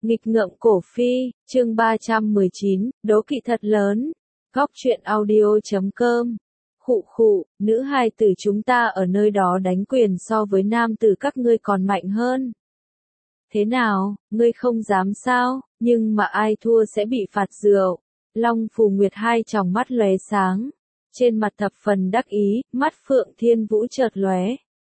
Nghịch ngợm cổ phi, chương 319, đố kỵ thật lớn. Góc truyện audio.com. Khụ khụ, nữ hài tử chúng ta ở nơi đó đánh quyền so với nam tử các ngươi còn mạnh hơn. Thế nào, ngươi không dám sao, nhưng mà ai thua sẽ bị phạt rượu. Long Phù Nguyệt hai tròng mắt lóe sáng. Trên mặt thập phần đắc ý, mắt Phượng Thiên Vũ chợt lóe.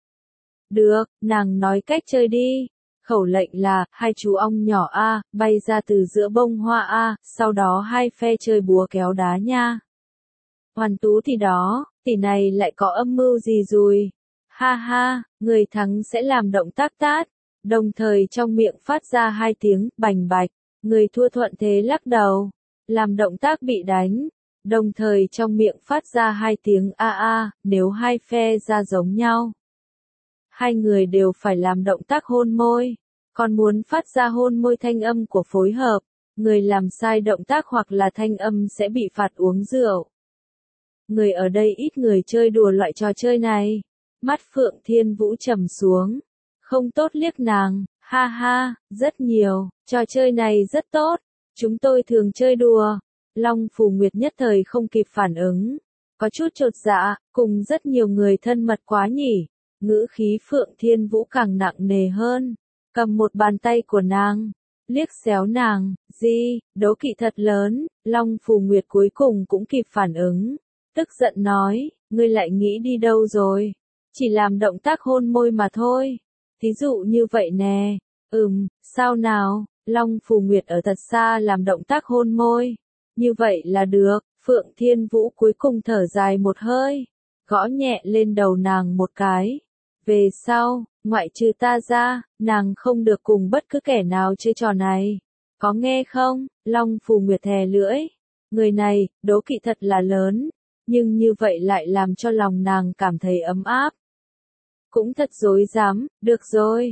Được, nàng nói cách chơi đi. Khẩu lệnh là, hai chú ong nhỏ A, bay ra từ giữa bông hoa A, sau đó hai phe chơi búa kéo đá nha. Hoàn Tú thì đó, tỷ này lại có âm mưu gì rồi? Ha ha, người thắng sẽ làm động tác tát, đồng thời trong miệng phát ra hai tiếng, bành bạch, người thua thuận thế lắc đầu, làm động tác bị đánh, đồng thời trong miệng phát ra hai tiếng a a, nếu hai phe ra giống nhau. Hai người đều phải làm động tác hôn môi, còn muốn phát ra hôn môi thanh âm của phối hợp, người làm sai động tác hoặc là thanh âm sẽ bị phạt uống rượu. Người ở đây ít người chơi đùa loại trò chơi này. Mắt Phượng Thiên Vũ trầm xuống. Không tốt liếc nàng, ha ha, rất nhiều, trò chơi này rất tốt, chúng tôi thường chơi đùa. Long Phù Nguyệt nhất thời không kịp phản ứng, có chút chột dạ, cùng rất nhiều người thân mật quá nhỉ. Ngữ khí Phượng Thiên Vũ càng nặng nề hơn, cầm một bàn tay của nàng, liếc xéo nàng, gì, đố kỵ thật lớn. Long Phù Nguyệt cuối cùng cũng kịp phản ứng, tức giận nói, ngươi lại nghĩ đi đâu rồi, chỉ làm động tác hôn môi mà thôi, thí dụ như vậy nè, sao nào, Long Phù Nguyệt ở thật xa làm động tác hôn môi, như vậy là được. Phượng Thiên Vũ cuối cùng thở dài một hơi, gõ nhẹ lên đầu nàng một cái. Về sau, ngoại trừ ta ra, nàng không được cùng bất cứ kẻ nào chơi trò này. Có nghe không? Long Phù Nguyệt thè lưỡi. Người này, đố kỵ thật là lớn, nhưng như vậy lại làm cho lòng nàng cảm thấy ấm áp. Cũng thật dối dám, được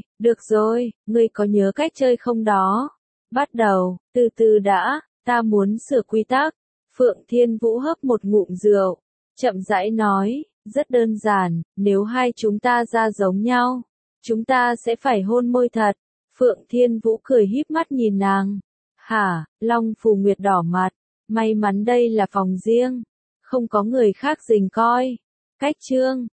rồi, ngươi có nhớ cách chơi không đó? Bắt đầu, từ từ đã, ta muốn sửa quy tắc. Phượng Thiên Vũ hớp một ngụm rượu, chậm rãi nói. Rất đơn giản, nếu hai chúng ta ra giống nhau, chúng ta sẽ phải hôn môi thật. Phượng Thiên Vũ cười híp mắt nhìn nàng. Hả, Long Phù Nguyệt đỏ mặt, may mắn đây là phòng riêng, không có người khác rình coi. Cách chương